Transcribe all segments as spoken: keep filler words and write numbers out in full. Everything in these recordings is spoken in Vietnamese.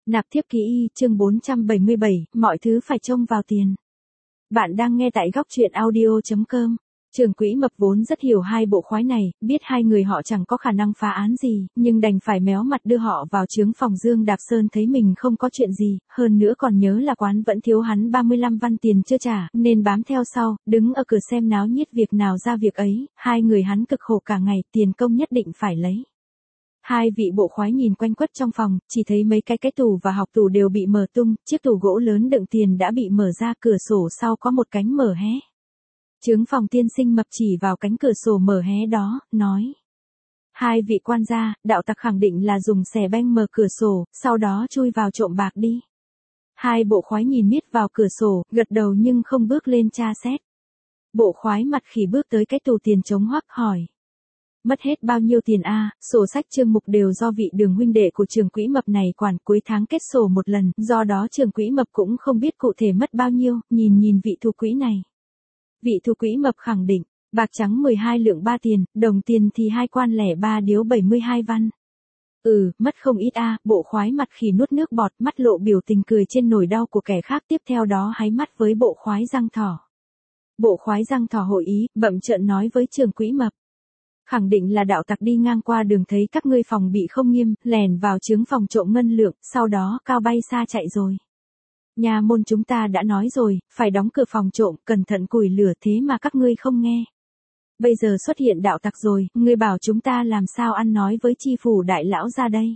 Nạp thiếp ký y, chương bốn trăm bảy mươi bảy, mọi thứ phải trông vào tiền. Bạn đang nghe tại góc truyện audio chấm com. Trường Quỹ Mập vốn rất hiểu hai bộ khoái này, biết hai người họ chẳng có khả năng phá án gì, nhưng đành phải méo mặt đưa họ vào chướng phòng. Dương Đạp Sơn thấy mình không có chuyện gì, hơn nữa còn nhớ là quán vẫn thiếu hắn ba mươi lăm văn tiền chưa trả, nên bám theo sau, đứng ở cửa xem náo nhiết việc nào ra việc ấy, hai người hắn cực khổ cả ngày, tiền công nhất định phải lấy. Hai vị bộ khoái nhìn quanh quất trong phòng, chỉ thấy mấy cái cái tủ và học tủ đều bị mở tung, chiếc tủ gỗ lớn đựng tiền đã bị mở ra, cửa sổ sau có một cánh mở hé. Chướng phòng tiên sinh Mập chỉ vào cánh cửa sổ mở hé đó, nói. Hai vị quan gia, đạo tặc khẳng định là dùng xẻ beng mở cửa sổ, sau đó chui vào trộm bạc đi. Hai bộ khoái nhìn miết vào cửa sổ, gật đầu nhưng không bước lên tra xét. Bộ khoái mặt khỉ bước tới cái tủ tiền trống hoắc hỏi. Mất hết bao nhiêu tiền a? À, sổ sách chương mục đều do vị Đường huynh đệ của Trường Quỹ Mập này quản, cuối tháng kết sổ một lần, do đó Trường Quỹ Mập cũng không biết cụ thể mất bao nhiêu, nhìn nhìn vị thủ quỹ này. Vị thủ quỹ Mập khẳng định, bạc trắng mười hai lượng ba tiền, đồng tiền thì hai quan lẻ ba điếu bảy mươi hai văn. Ừ, mất không ít a. À, bộ khoái mặt khỉ nuốt nước bọt, mắt lộ biểu tình cười trên nỗi đau của kẻ khác, tiếp theo đó háy mắt với bộ khoái răng thỏ. Bộ khoái răng thỏ hội ý, bậm trợn nói với Trường Quỹ Mập. Khẳng định là đạo tặc đi ngang qua đường thấy các ngươi phòng bị không nghiêm, lèn vào chướng phòng trộm ngân lượng, sau đó cao bay xa chạy rồi. Nhà môn chúng ta đã nói rồi, phải đóng cửa phòng trộm, cẩn thận củi lửa, thế mà các ngươi không nghe. Bây giờ xuất hiện đạo tặc rồi, ngươi bảo chúng ta làm sao ăn nói với chi phủ đại lão ra đây.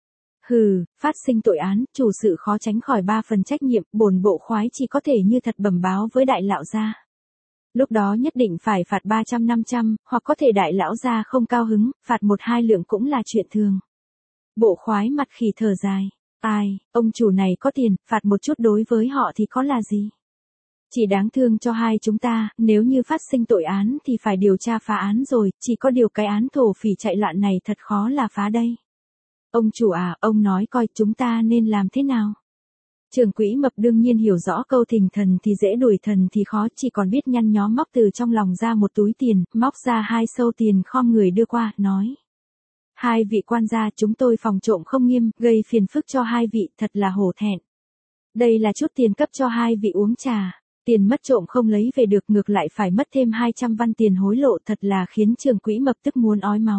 Hừ, phát sinh tội án, chủ sự khó tránh khỏi ba phần trách nhiệm, bổn bộ khoái chỉ có thể như thật bẩm báo với đại lão gia. Lúc đó nhất định phải phạt ba trăm năm trăm, hoặc có thể đại lão gia không cao hứng, phạt một hai lượng cũng là chuyện thường. Bộ khoái mặt khỉ thở dài. Ai, ông chủ này có tiền, phạt một chút đối với họ thì có là gì? Chỉ đáng thương cho hai chúng ta, nếu như phát sinh tội án thì phải điều tra phá án rồi, chỉ có điều cái án thổ phỉ chạy loạn này thật khó là phá đây. Ông chủ à, ông nói coi chúng ta nên làm thế nào? Trường Quỹ Mập đương nhiên hiểu rõ câu thình thần thì dễ đuổi thần thì khó, chỉ còn biết nhăn nhó móc từ trong lòng ra một túi tiền, móc ra hai sâu tiền khom người đưa qua, nói. Hai vị quan gia, chúng tôi phòng trộm không nghiêm, gây phiền phức cho hai vị, thật là hổ thẹn. Đây là chút tiền cấp cho hai vị uống trà, tiền mất trộm không lấy về được, ngược lại phải mất thêm hai trăm văn tiền hối lộ, thật là khiến Trường Quỹ Mập tức muốn ói máu.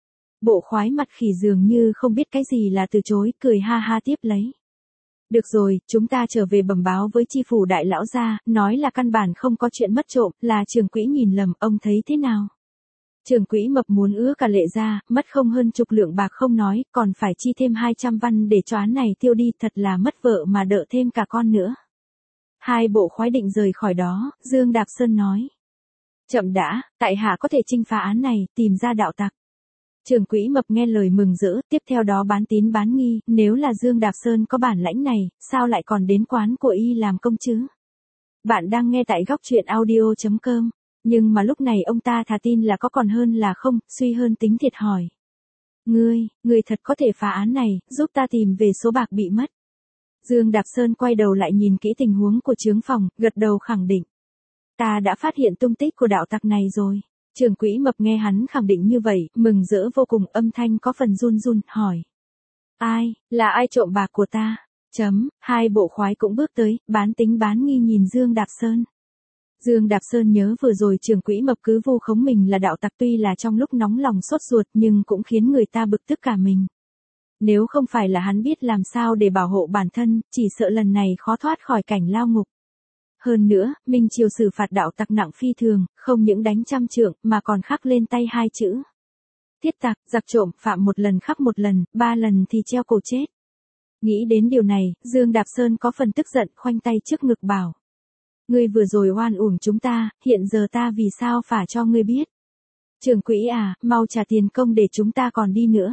Bộ khoái mặt khỉ dường như không biết cái gì là từ chối, cười ha ha tiếp lấy. Được rồi, chúng ta trở về bẩm báo với chi phủ đại lão gia, nói là căn bản không có chuyện mất trộm, là Trường Quỹ nhìn lầm, ông thấy thế nào? Trường Quỹ Mập muốn ứa cả lệ ra, mất không hơn chục lượng bạc không nói, còn phải chi thêm hai trăm văn để cho án này tiêu đi, thật là mất vợ mà đỡ thêm cả con nữa. Hai bộ khoái định rời khỏi đó, Dương Đạp Sơn nói. Chậm đã, tại hạ có thể chinh phá án này, tìm ra đạo tặc. Trường Quỹ Mập nghe lời mừng rỡ, tiếp theo đó bán tín bán nghi, nếu là Dương Đạp Sơn có bản lãnh này, sao lại còn đến quán của y làm công chứ? Bạn đang nghe tại góc truyện audio chấm com, nhưng mà lúc này ông ta thà tin là có còn hơn là không, suy hơn tính thiệt hỏi. Ngươi, ngươi thật có thể phá án này, giúp ta tìm về số bạc bị mất. Dương Đạp Sơn quay đầu lại nhìn kỹ tình huống của chướng phòng, gật đầu khẳng định. Ta đã phát hiện tung tích của đạo tặc này rồi. Trường Quỹ Mập nghe hắn khẳng định như vậy, mừng rỡ vô cùng, âm thanh có phần run run, hỏi. Ai, là ai trộm bạc của ta? Chấm, hai bộ khoái cũng bước tới, bán tính bán nghi nhìn Dương Đạp Sơn. Dương Đạp Sơn nhớ vừa rồi Trường Quỹ Mập cứ vu khống mình là đạo tặc, tuy là trong lúc nóng lòng sốt ruột nhưng cũng khiến người ta bực tức cả mình. Nếu không phải là hắn biết làm sao để bảo hộ bản thân, chỉ sợ lần này khó thoát khỏi cảnh lao ngục. Hơn nữa, Minh Triều xử phạt đạo tặc nặng phi thường, không những đánh trăm trượng, mà còn khắc lên tay hai chữ. Tiết tặc, giặc trộm, phạm một lần khắc một lần, ba lần thì treo cổ chết. Nghĩ đến điều này, Dương Đạp Sơn có phần tức giận, khoanh tay trước ngực bảo. Ngươi vừa rồi oan uổng chúng ta, hiện giờ ta vì sao phả cho ngươi biết. Trường Quỹ à, mau trả tiền công để chúng ta còn đi nữa.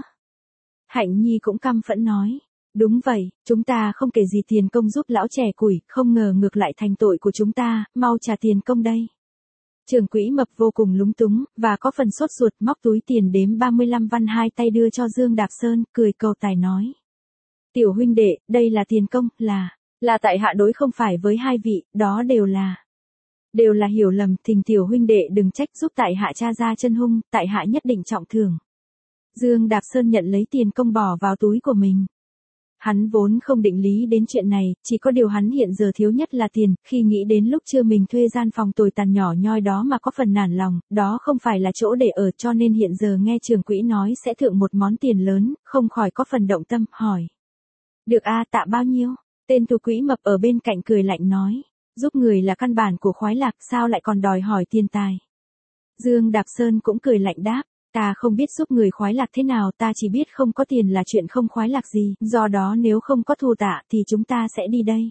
Hạnh Nhi cũng căm phẫn nói. Đúng vậy, chúng ta không kể gì tiền công giúp lão trẻ củi, không ngờ ngược lại thành tội của chúng ta, mau trả tiền công đây. Trường Quỹ Mập vô cùng lúng túng, và có phần sốt ruột, móc túi tiền đếm ba mươi lăm văn hai tay đưa cho Dương Đạp Sơn, cười cầu tài nói. Tiểu huynh đệ, đây là tiền công, là, là tại hạ đối không phải với hai vị, đó đều là, đều là hiểu lầm, thỉnh tiểu huynh đệ đừng trách, giúp tại hạ tra ra chân hung, tại hạ nhất định trọng thưởng. Dương Đạp Sơn nhận lấy tiền công bỏ vào túi của mình. Hắn vốn không định lý đến chuyện này, chỉ có điều hắn hiện giờ thiếu nhất là tiền, khi nghĩ đến lúc chưa mình thuê gian phòng tồi tàn nhỏ nhoi đó mà có phần nản lòng, đó không phải là chỗ để ở, cho nên hiện giờ nghe trưởng quỹ nói sẽ thưởng một món tiền lớn, không khỏi có phần động tâm, hỏi. Được a, tạ bao nhiêu? Tên thủ quỹ mập ở bên cạnh cười lạnh nói. Giúp người là căn bản của khoái lạc, sao lại còn đòi hỏi tiền tài? Dương Đạp Sơn cũng cười lạnh đáp. Ta không biết giúp người khoái lạc thế nào, ta chỉ biết không có tiền là chuyện không khoái lạc gì, do đó nếu không có thù tạ thì chúng ta sẽ đi đây.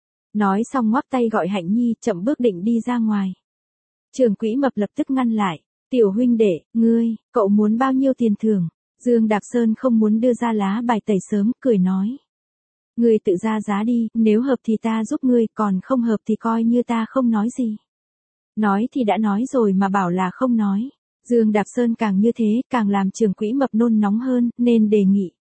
Nói xong ngoắc tay gọi Hạnh Nhi, chậm bước định đi ra ngoài. Trưởng quỹ mập lập tức ngăn lại. Tiểu huynh đệ, ngươi, cậu muốn bao nhiêu tiền thưởng? Dương Đạp Sơn không muốn đưa ra lá bài tẩy sớm, cười nói. Ngươi tự ra giá đi, nếu hợp thì ta giúp ngươi, còn không hợp thì coi như ta không nói gì. Nói thì đã nói rồi mà bảo là không nói. Dương Đạp Sơn càng như thế, càng làm trưởng quỹ mập nôn nóng hơn, nên đề nghị.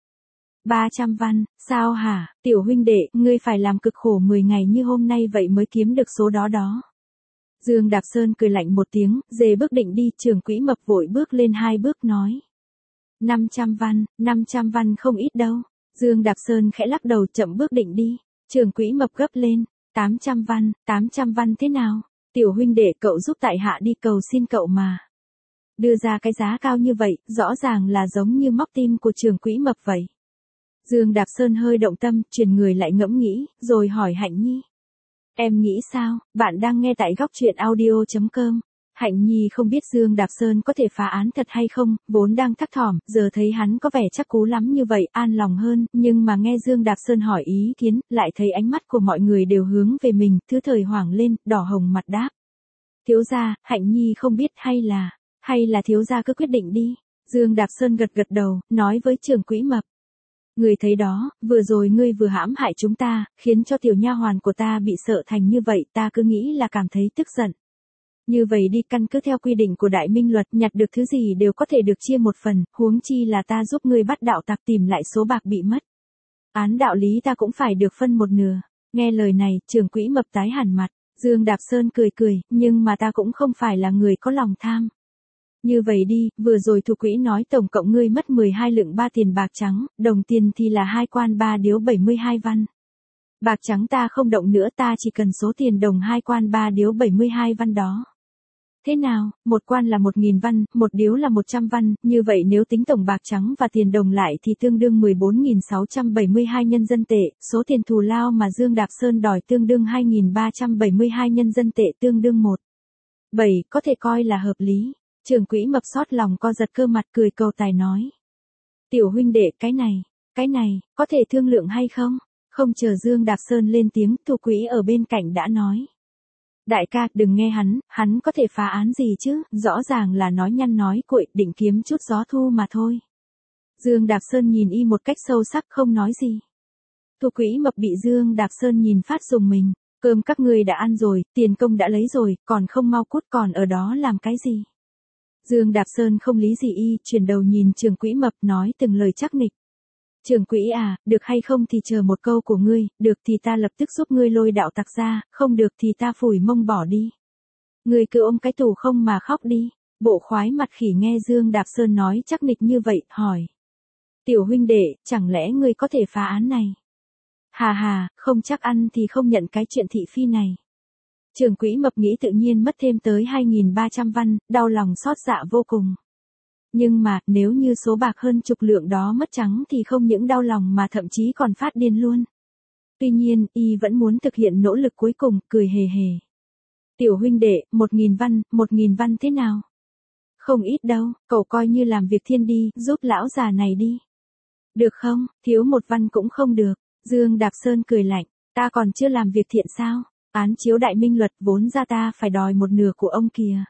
ba trăm văn, sao hả, tiểu huynh đệ, ngươi phải làm cực khổ mười ngày như hôm nay vậy mới kiếm được số đó đó. Dương Đạp Sơn cười lạnh một tiếng, dề bước định đi, trưởng quỹ mập vội bước lên hai bước nói. năm trăm văn, năm trăm văn không ít đâu. Dương Đạp Sơn khẽ lắc đầu chậm bước định đi, trưởng quỹ mập gấp lên. tám trăm văn, tám trăm văn thế nào? Tiểu huynh đệ cậu giúp tại hạ đi, cầu xin cậu mà. Đưa ra cái giá cao như vậy, rõ ràng là giống như móc tim của trưởng quỹ mập vậy. Dương Đạp Sơn hơi động tâm, chuyển người lại ngẫm nghĩ, rồi hỏi Hạnh Nhi. Em nghĩ sao, bạn đang nghe tại góc truyện audio chấm com. Hạnh Nhi không biết Dương Đạp Sơn có thể phá án thật hay không, vốn đang thắc thỏm, giờ thấy hắn có vẻ chắc cú lắm như vậy, an lòng hơn, nhưng mà nghe Dương Đạp Sơn hỏi ý kiến, lại thấy ánh mắt của mọi người đều hướng về mình, thứ thời hoảng lên, đỏ hồng mặt đáp. Thiếu gia, Hạnh Nhi không biết hay là, hay là thiếu gia cứ quyết định đi. Dương Đạp Sơn gật gật đầu, nói với trưởng quỹ mập. Người thấy đó, vừa rồi ngươi vừa hãm hại chúng ta, khiến cho tiểu nha hoàn của ta bị sợ thành như vậy, ta cứ nghĩ là cảm thấy tức giận. Như vậy đi, căn cứ theo quy định của Đại Minh luật, nhặt được thứ gì đều có thể được chia một phần, huống chi là ta giúp ngươi bắt đạo tặc tìm lại số bạc bị mất. Án đạo lý ta cũng phải được phân một nửa. Nghe lời này, trưởng quỹ mập tái hẳn mặt. Dương Đạp Sơn cười cười, nhưng mà ta cũng không phải là người có lòng tham. Như vậy đi, vừa rồi thủ quỹ nói tổng cộng ngươi mất mười hai lượng ba tiền bạc trắng, đồng tiền thì là hai quan ba điếu bảy mươi hai văn. Bạc trắng ta không động nữa, ta chỉ cần số tiền đồng hai quan ba điếu bảy mươi hai văn đó. Thế nào, một quan là một nghìn văn, một điếu là một trăm văn, như vậy nếu tính tổng bạc trắng và tiền đồng lại thì tương đương mười bốn nghìn sáu trăm bảy mươi hai nhân dân tệ, số tiền thù lao mà Dương Đạp Sơn đòi tương đương hai nghìn ba trăm bảy mươi hai nhân dân tệ, tương đương một phẩy bảy, có thể coi là hợp lý. Trưởng quỹ mập xót lòng co giật cơ mặt, cười cầu tài nói. Tiểu huynh đệ, cái này, cái này, có thể thương lượng hay không? Không chờ Dương Đạp Sơn lên tiếng, thủ quỹ ở bên cạnh đã nói. Đại ca, đừng nghe hắn, hắn có thể phá án gì chứ, rõ ràng là nói nhăn nói cuội, định kiếm chút gió thu mà thôi. Dương Đạp Sơn nhìn y một cách sâu sắc, không nói gì. Thủ quỹ mập bị Dương Đạp Sơn nhìn phát rùng mình. Cơm các ngươi đã ăn rồi, tiền công đã lấy rồi, còn không mau cút, còn ở đó làm cái gì? Dương Đạp Sơn không lý gì y, chuyển đầu nhìn trưởng quỹ mập nói từng lời chắc nịch. Trưởng quỹ à, được hay không thì chờ một câu của ngươi, được thì ta lập tức giúp ngươi lôi đạo tặc ra, không được thì ta phủi mông bỏ đi. Ngươi cứ ôm cái tù không mà khóc đi. Bộ khoái mặt khỉ nghe Dương Đạp Sơn nói chắc nịch như vậy, hỏi. Tiểu huynh đệ, chẳng lẽ ngươi có thể phá án này? Hà hà, không chắc ăn thì không nhận cái chuyện thị phi này. Trưởng quỹ mập nghĩ tự nhiên mất thêm tới hai nghìn ba trăm văn, đau lòng xót dạ vô cùng. Nhưng mà, nếu như số bạc hơn chục lượng đó mất trắng thì không những đau lòng mà thậm chí còn phát điên luôn. Tuy nhiên, y vẫn muốn thực hiện nỗ lực cuối cùng, cười hề hề. Tiểu huynh đệ, một nghìn văn, một nghìn văn thế nào? Không ít đâu, cậu coi như làm việc thiên đi, giúp lão già này đi. Được không, thiếu một văn cũng không được. Dương Đạp Sơn cười lạnh, ta còn chưa làm việc thiện sao? Án chiếu Đại Minh luật vốn ra ta phải đòi một nửa của ông kìa.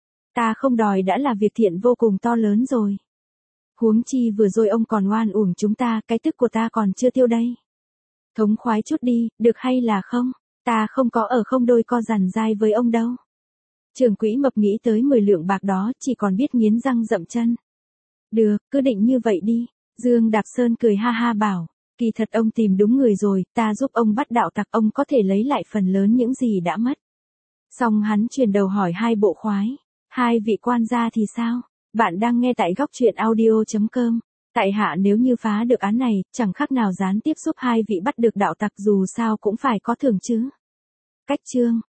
Ta không đòi đã là việc thiện vô cùng to lớn rồi. Huống chi vừa rồi ông còn oan uổng chúng ta, cái tức của ta còn chưa tiêu đây. Thống khoái chút đi, được hay là không? Ta không có ở không đôi co dằn dai với ông đâu. Trưởng quỹ mập nghĩ tới mười lượng bạc đó, chỉ còn biết nghiến răng dậm chân. Được, cứ định như vậy đi. Dương Đạp Sơn cười ha ha bảo. Kỳ thật ông tìm đúng người rồi, ta giúp ông bắt đạo tặc, ông có thể lấy lại phần lớn những gì đã mất. Xong hắn chuyển đầu hỏi hai bộ khoái. Hai vị quan gia thì sao? Bạn đang nghe tại góc truyện audio chấm com. Tại hạ nếu như phá được án này, chẳng khác nào gián tiếp giúp hai vị bắt được đạo tặc, dù sao cũng phải có thưởng chứ. Cách chương